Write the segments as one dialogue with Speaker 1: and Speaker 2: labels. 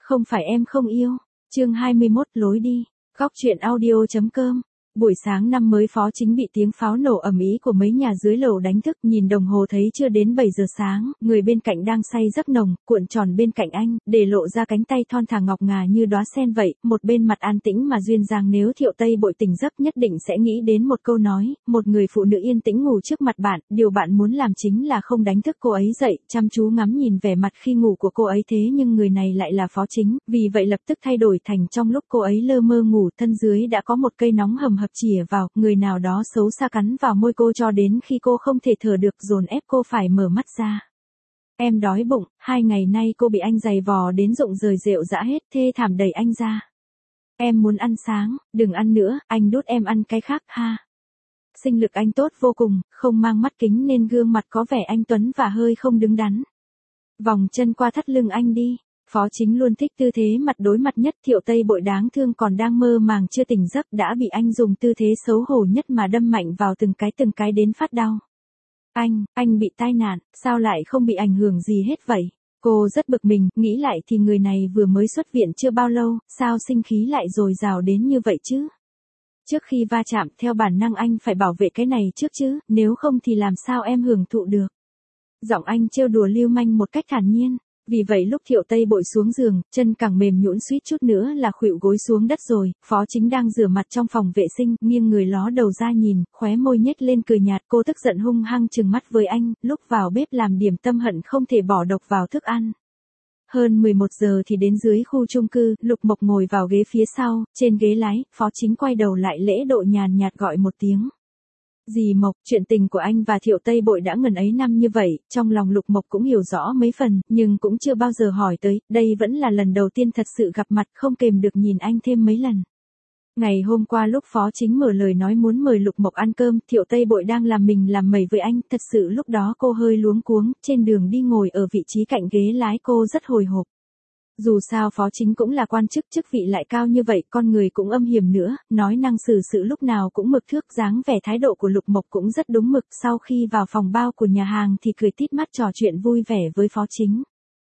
Speaker 1: Không phải em không yêu. Chương 21 lối đi. Góc truyện audio.com. Buổi sáng năm mới Phó Chính bị tiếng pháo nổ ầm ĩ của mấy nhà dưới lầu đánh thức, nhìn đồng hồ thấy chưa đến 7 giờ sáng, người bên cạnh đang say giấc nồng, cuộn tròn bên cạnh anh, để lộ ra cánh tay thon thả ngọc ngà như đóa sen vậy, một bên mặt an tĩnh mà duyên dáng. Nếu Thiệu Tây Bội tỉnh giấc nhất định sẽ nghĩ đến một câu nói, một người phụ nữ yên tĩnh ngủ trước mặt bạn, điều bạn muốn làm chính là không đánh thức cô ấy dậy, chăm chú ngắm nhìn vẻ mặt khi ngủ của cô ấy. Thế nhưng người này lại là Phó Chính, vì vậy lập tức thay đổi thành trong lúc cô ấy lơ mơ ngủ, thân dưới đã có một cây nóng hầm hập chìa vào, người nào đó xấu xa cắn vào môi cô cho đến khi cô không thể thở được, dồn ép cô phải mở mắt ra. Em đói bụng, 2 ngày nay cô bị anh giày vò đến rụng rời rệu rã hết, thê thảm đẩy anh ra. Em muốn ăn sáng, đừng ăn nữa, anh đút em ăn cái khác ha. Sinh lực anh tốt vô cùng, không mang mắt kính nên gương mặt có vẻ anh tuấn và hơi không đứng đắn. Vòng chân qua thắt lưng anh đi. Phó Chính luôn thích tư thế mặt đối mặt nhất. Thiệu Tây Bội đáng thương còn đang mơ màng chưa tỉnh giấc đã bị anh dùng tư thế xấu hổ nhất mà đâm mạnh vào từng cái đến phát đau. Anh bị tai nạn, sao lại không bị ảnh hưởng gì hết vậy? Cô rất bực mình, nghĩ lại thì người này vừa mới xuất viện chưa bao lâu, sao sinh khí lại dồi dào đến như vậy chứ? Trước khi va chạm, theo bản năng anh phải bảo vệ cái này trước chứ, nếu không thì làm sao em hưởng thụ được? Giọng anh trêu đùa lưu manh một cách thản nhiên. Vì vậy lúc Thiệu Tây Bội xuống giường, chân càng mềm nhũn suýt chút nữa là khuỵu gối xuống đất rồi. Phó Chính đang rửa mặt trong phòng vệ sinh, nghiêng người ló đầu ra nhìn, khóe môi nhếch lên cười nhạt. Cô tức giận hung hăng trừng mắt với anh, lúc vào bếp làm điểm tâm hận không thể bỏ độc vào thức ăn. Hơn 11 giờ thì đến dưới khu chung cư, Lục Mộc ngồi vào ghế phía sau, trên ghế lái, Phó Chính quay đầu lại lễ độ nhàn nhạt gọi một tiếng. Dì Mộc, chuyện tình của anh và Thiệu Tây Bội đã ngần ấy năm như vậy, trong lòng Lục Mộc cũng hiểu rõ mấy phần, nhưng cũng chưa bao giờ hỏi tới, đây vẫn là lần đầu tiên thật sự gặp mặt, không kềm được nhìn anh thêm mấy lần. Ngày hôm qua lúc Phó Chính mở lời nói muốn mời Lục Mộc ăn cơm, Thiệu Tây Bội đang làm mình làm mẩy với anh, thật sự lúc đó cô hơi luống cuống, trên đường đi ngồi ở vị trí cạnh ghế lái cô rất hồi hộp. Dù sao Phó Chính cũng là quan chức, chức vị lại cao như vậy, con người cũng âm hiểm nữa, nói năng xử sự lúc nào cũng mực thước, dáng vẻ thái độ của Lục Mộc cũng rất đúng mực. Sau khi vào phòng bao của nhà hàng thì cười tít mắt trò chuyện vui vẻ với Phó Chính.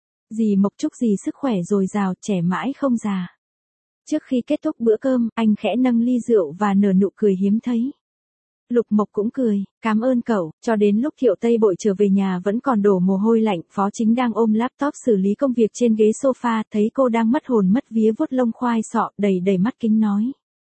Speaker 1: Dì Mộc chúc dì sức khỏe dồi dào, trẻ mãi không già. Trước khi kết thúc bữa cơm, anh khẽ nâng ly rượu và nở nụ cười hiếm thấy. Lục Mộc cũng cười, cảm ơn cậu. Cho đến lúc Thiệu Tây Bội trở về nhà vẫn còn đổ mồ hôi lạnh, Phó Chính đang ôm laptop xử lý công việc trên ghế sofa, thấy cô đang mất hồn mất vía vuốt lông khoai sọ, đầy mắt kính nói.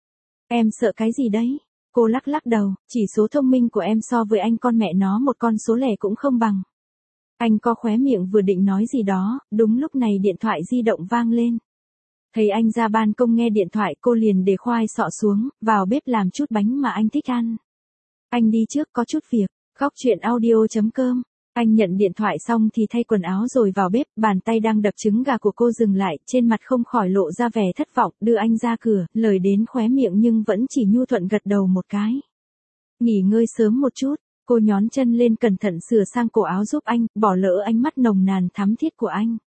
Speaker 1: Em sợ cái gì đấy? Cô lắc lắc đầu, chỉ số thông minh của em so với anh con mẹ nó một con số lẻ cũng không bằng. Anh co khóe miệng vừa định nói gì đó, đúng lúc này điện thoại di động vang lên. Thấy anh ra ban công nghe điện thoại, cô liền để khoai sọ xuống, vào bếp làm chút bánh mà anh thích ăn. Anh đi trước, có chút việc. Góc truyện audio.com. Anh nhận điện thoại xong thì thay quần áo rồi vào bếp, bàn tay đang đập trứng gà của cô dừng lại, trên mặt không khỏi lộ ra vẻ thất vọng, đưa anh ra cửa, lời đến khóe miệng nhưng vẫn chỉ nhu thuận gật đầu một cái. Nghỉ ngơi sớm một chút, cô nhón chân lên cẩn thận sửa sang cổ áo giúp anh, bỏ lỡ ánh mắt nồng nàn thắm thiết của anh.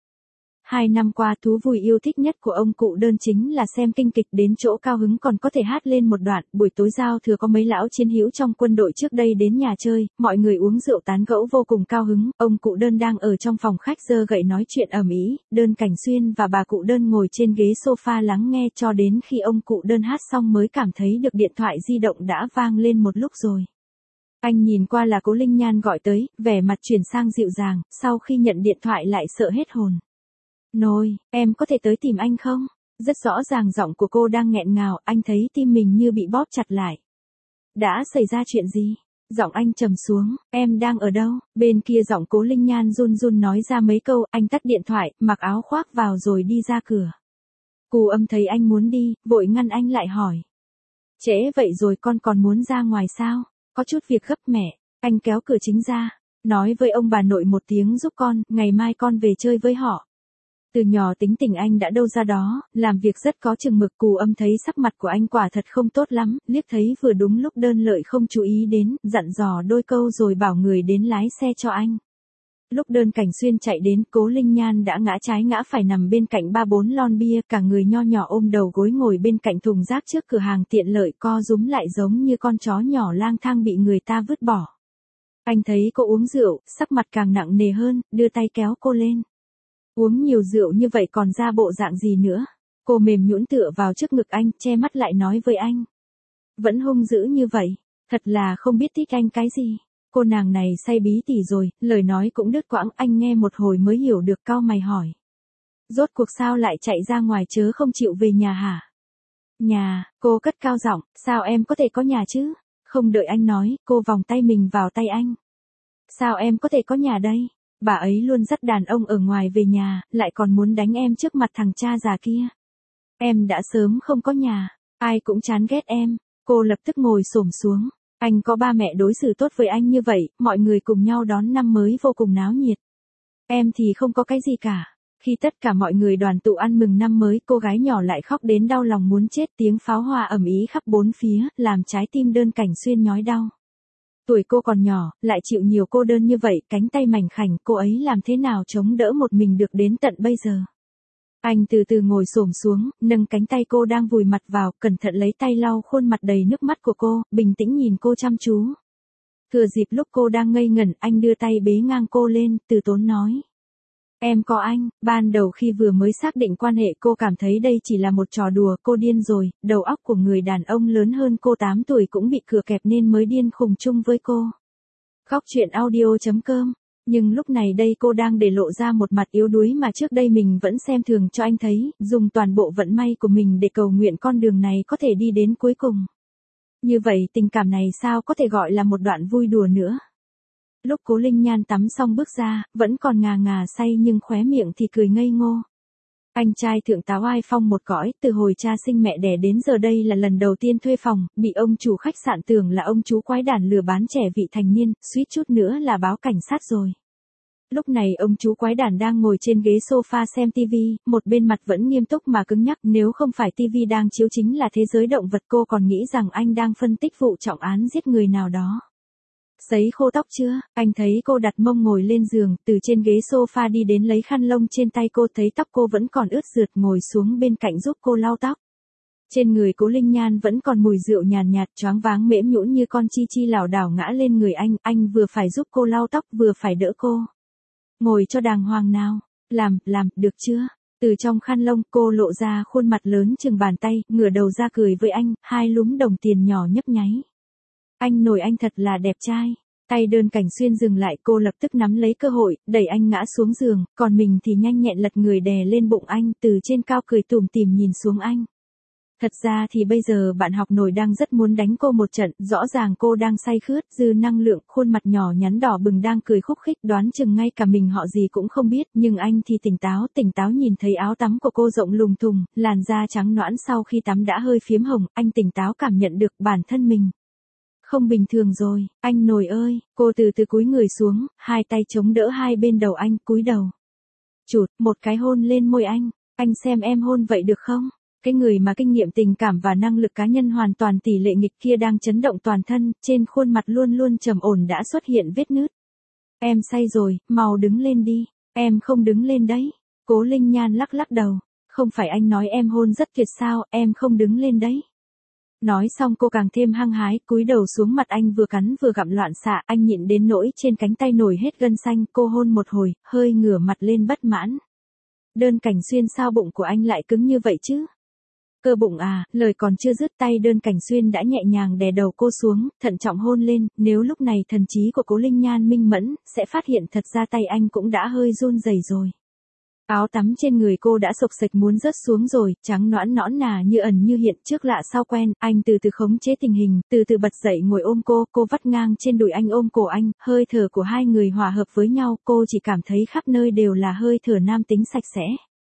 Speaker 1: 2 năm qua thú vui yêu thích nhất của ông cụ Đơn chính là xem kinh kịch, đến chỗ cao hứng còn có thể hát lên một đoạn. Buổi tối giao thừa có mấy lão chiến hữu trong quân đội trước đây đến nhà chơi, mọi người uống rượu tán gẫu vô cùng cao hứng. Ông cụ Đơn đang ở trong phòng khách giơ gậy nói chuyện ầm ĩ, Đơn Cảnh Xuyên và bà cụ Đơn ngồi trên ghế sofa lắng nghe cho đến khi ông cụ Đơn hát xong mới cảm thấy được điện thoại di động đã vang lên một lúc rồi. Anh nhìn qua là Cố Linh Nhan gọi tới, vẻ mặt chuyển sang dịu dàng, sau khi nhận điện thoại lại sợ hết hồn. Nôi, em có thể tới tìm anh không? Rất rõ ràng giọng của cô đang nghẹn ngào, anh thấy tim mình như bị bóp chặt lại. Đã xảy ra chuyện gì? Giọng anh trầm xuống, em đang ở đâu? Bên kia giọng Cố Linh Nhan run run nói ra mấy câu, anh tắt điện thoại, mặc áo khoác vào rồi đi ra cửa. Cù Âm thấy anh muốn đi, vội ngăn anh lại hỏi. Trễ vậy rồi con còn muốn ra ngoài sao? Có chút việc gấp mẹ, anh kéo cửa chính ra, nói với ông bà nội một tiếng giúp con, ngày mai con về chơi với họ. Từ nhỏ tính tình anh đã đâu ra đó, làm việc rất có chừng mực. Cù Âm thấy sắc mặt của anh quả thật không tốt lắm, liếc thấy vừa đúng lúc Đơn Lợi không chú ý đến, dặn dò đôi câu rồi bảo người đến lái xe cho anh. Lúc Đơn Cảnh Xuyên chạy đến, Cố Linh Nhan đã ngã trái ngã phải nằm bên cạnh 3-4 lon bia, cả người nho nhỏ ôm đầu gối ngồi bên cạnh thùng rác trước cửa hàng tiện lợi, co rúm lại giống như con chó nhỏ lang thang bị người ta vứt bỏ. Anh thấy cô uống rượu, sắc mặt càng nặng nề hơn, đưa tay kéo cô lên. Uống nhiều rượu như vậy còn ra bộ dạng gì nữa? Cô mềm nhũn tựa vào trước ngực anh, che mắt lại nói với anh. Vẫn hung dữ như vậy, thật là không biết thích anh cái gì. Cô nàng này say bí tỉ rồi, lời nói cũng đứt quãng, anh nghe một hồi mới hiểu được, cau mày hỏi. Rốt cuộc sao lại chạy ra ngoài chớ không chịu về nhà hả? Nhà, cô cất cao giọng, sao em có thể có nhà chứ? Không đợi anh nói, cô vòng tay mình vào tay anh. Sao em có thể có nhà đây? Bà ấy luôn dắt đàn ông ở ngoài về nhà, lại còn muốn đánh em trước mặt thằng cha già kia. Em đã sớm không có nhà, ai cũng chán ghét em. Cô lập tức ngồi xổm xuống. Anh có ba mẹ đối xử tốt với anh như vậy, mọi người cùng nhau đón năm mới vô cùng náo nhiệt. Em thì không có cái gì cả. Khi tất cả mọi người đoàn tụ ăn mừng năm mới, cô gái nhỏ lại khóc đến đau lòng muốn chết, tiếng pháo hoa ầm ĩ khắp bốn phía, làm trái tim Đơn Cảnh Xuyên nhói đau. Tuổi cô còn nhỏ, lại chịu nhiều cô đơn như vậy, cánh tay mảnh khảnh, cô ấy làm thế nào chống đỡ một mình được đến tận bây giờ. Anh từ từ ngồi xổm xuống, nâng cánh tay cô đang vùi mặt vào, cẩn thận lấy tay lau khuôn mặt đầy nước mắt của cô, bình tĩnh nhìn cô chăm chú. Thừa dịp lúc cô đang ngây ngẩn, anh đưa tay bế ngang cô lên, từ tốn nói. Em có anh. Ban đầu khi vừa mới xác định quan hệ, cô cảm thấy đây chỉ là một trò đùa, cô điên rồi, đầu óc của người đàn ông lớn hơn cô 8 tuổi cũng bị cửa kẹp nên mới điên khùng chung với cô. Khóc chuyện audio.com. Nhưng lúc này đây cô đang để lộ ra một mặt yếu đuối mà trước đây mình vẫn xem thường cho anh thấy, dùng toàn bộ vận may của mình để cầu nguyện con đường này có thể đi đến cuối cùng. Như vậy tình cảm này sao có thể gọi là một đoạn vui đùa nữa. Lúc Cố Linh Nhan tắm xong bước ra, vẫn còn ngà ngà say nhưng khóe miệng thì cười ngây ngô. Anh trai thượng tá oai phong một cõi, từ hồi cha sinh mẹ đẻ đến giờ đây là lần đầu tiên thuê phòng, bị ông chủ khách sạn tưởng là ông chú quái đản lừa bán trẻ vị thành niên, suýt chút nữa là báo cảnh sát rồi. Lúc này ông chú quái đản đang ngồi trên ghế sofa xem tivi, một bên mặt vẫn nghiêm túc mà cứng nhắc, nếu không phải tivi đang chiếu chính là thế giới động vật, cô còn nghĩ rằng anh đang phân tích vụ trọng án giết người nào đó. Sấy khô tóc chưa? Anh thấy cô đặt mông ngồi lên giường, từ trên ghế sofa đi đến lấy khăn lông trên tay cô, thấy tóc cô vẫn còn ướt rượt, ngồi xuống bên cạnh giúp cô lau tóc. Trên người Cố Linh Nhan vẫn còn mùi rượu nhàn nhạt, choáng váng mễm nhũn như con chi chi lảo đảo ngã lên người anh vừa phải giúp cô lau tóc vừa phải đỡ cô. Ngồi cho đàng hoàng nào, làm, được chưa? Từ trong khăn lông cô lộ ra khuôn mặt lớn chừng bàn tay, ngửa đầu ra cười với anh, hai lúm đồng tiền nhỏ nhấp nháy. Anh nổi anh thật là đẹp trai. Tay Đơn Cảnh Xuyên dừng lại, cô lập tức nắm lấy cơ hội, đẩy anh ngã xuống giường, còn mình thì nhanh nhẹn lật người đè lên bụng anh, từ trên cao cười tủm tỉm nhìn xuống anh. Thật ra thì bây giờ bạn học nổi đang rất muốn đánh cô một trận, rõ ràng cô đang say khướt, dư năng lượng, khuôn mặt nhỏ nhắn đỏ bừng đang cười khúc khích, đoán chừng ngay cả mình họ gì cũng không biết, nhưng anh thì tỉnh táo nhìn thấy áo tắm của cô rộng lùng thùng, làn da trắng nõn sau khi tắm đã hơi phiếm hồng, anh tỉnh táo cảm nhận được bản thân mình. Không bình thường rồi, anh nổi ơi, cô từ từ cúi người xuống, hai tay chống đỡ hai bên đầu anh, cúi đầu. Chụt, một cái hôn lên môi anh xem em hôn vậy được không? Cái người mà kinh nghiệm tình cảm và năng lực cá nhân hoàn toàn tỷ lệ nghịch kia đang chấn động toàn thân, trên khuôn mặt luôn luôn trầm ổn đã xuất hiện vết nứt. Em say rồi, mau đứng lên đi, em không đứng lên đấy. Cố Linh Nhan lắc đầu, không phải anh nói em hôn rất tuyệt sao, em không đứng lên đấy. Nói xong cô càng thêm hăng hái, cúi đầu xuống mặt anh vừa cắn vừa gặm loạn xạ, anh nhịn đến nỗi trên cánh tay nổi hết gân xanh, cô hôn một hồi, hơi ngửa mặt lên bất mãn. Đơn Cảnh Xuyên sao bụng của anh lại cứng như vậy chứ? Cơ bụng à, lời còn chưa dứt tay Đơn Cảnh Xuyên đã nhẹ nhàng đè đầu cô xuống, thận trọng hôn lên, nếu lúc này thần trí của Cố Linh Nhan minh mẫn, sẽ phát hiện thật ra tay anh cũng đã hơi run rẩy rồi. Áo tắm trên người cô đã xộc xệch muốn rớt xuống rồi, trắng nõn nõn nà như ẩn như hiện, trước lạ sau quen, anh từ từ khống chế tình hình, từ từ bật dậy ngồi ôm cô vắt ngang trên đùi anh ôm cổ anh, hơi thở của hai người hòa hợp với nhau, cô chỉ cảm thấy khắp nơi đều là hơi thở nam tính sạch sẽ.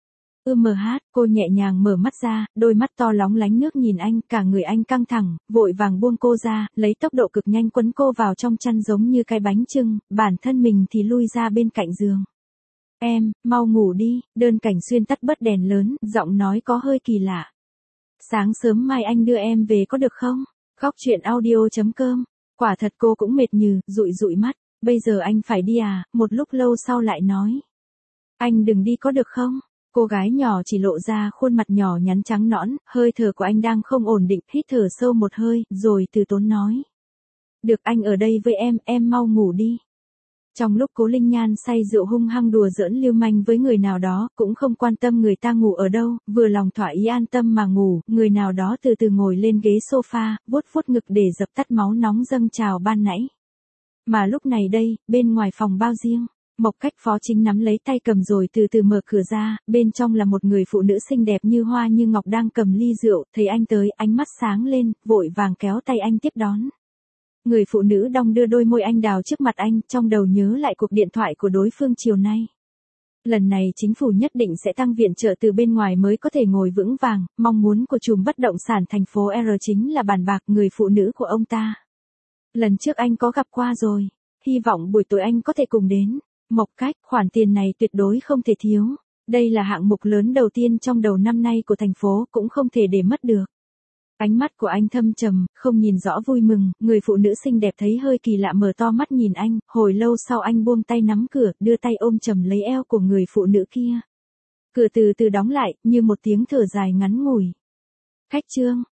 Speaker 1: Cô nhẹ nhàng mở mắt ra, đôi mắt to lóng lánh nước nhìn anh, cả người anh căng thẳng, vội vàng buông cô ra, lấy tốc độ cực nhanh quấn cô vào trong chăn giống như cái bánh chưng, bản thân mình thì lui ra bên cạnh giường. Em, mau ngủ đi, Đơn Cảnh Xuyên tắt bớt đèn lớn, giọng nói có hơi kỳ lạ. Sáng sớm mai anh đưa em về có được không? Khóc chuyện audio.com. Quả thật cô cũng mệt nhừ, dụi mắt, bây giờ anh phải đi à, một lúc lâu sau lại nói. Anh đừng đi có được không? Cô gái nhỏ chỉ lộ ra khuôn mặt nhỏ nhắn trắng nõn, hơi thở của anh đang không ổn định, hít thở sâu một hơi, rồi từ tốn nói. Được anh ở đây với em mau ngủ đi. Trong lúc Cố Linh Nhan say rượu hung hăng đùa giỡn lưu manh với người nào đó, cũng không quan tâm người ta ngủ ở đâu, vừa lòng thỏa ý an tâm mà ngủ, người nào đó từ từ ngồi lên ghế sofa, vuốt vuốt ngực để dập tắt máu nóng dâng trào ban nãy. Mà lúc này đây, bên ngoài phòng bao riêng, Mộc Cách Phó Chính nắm lấy tay cầm rồi từ từ mở cửa ra, bên trong là một người phụ nữ xinh đẹp như hoa như ngọc đang cầm ly rượu, thấy anh tới, ánh mắt sáng lên, vội vàng kéo tay anh tiếp đón. Người phụ nữ đong đưa đôi môi anh đào trước mặt anh, trong đầu nhớ lại cuộc điện thoại của đối phương chiều nay. Lần này chính phủ nhất định sẽ tăng viện trợ từ bên ngoài mới có thể ngồi vững vàng, mong muốn của chùm bất động sản thành phố R chính là bàn bạc người phụ nữ của ông ta. Lần trước anh có gặp qua rồi, hy vọng buổi tối anh có thể cùng đến. Mộc Cách, khoản tiền này tuyệt đối không thể thiếu. Đây là hạng mục lớn đầu tiên trong đầu năm nay của thành phố, cũng không thể để mất được. Ánh mắt của anh thâm trầm, không nhìn rõ vui mừng, người phụ nữ xinh đẹp thấy hơi kỳ lạ mở to mắt nhìn anh, hồi lâu sau anh buông tay nắm cửa, đưa tay ôm chầm lấy eo của người phụ nữ kia. Cửa từ từ đóng lại, như một tiếng thở dài ngắn ngủi. Khách Trương,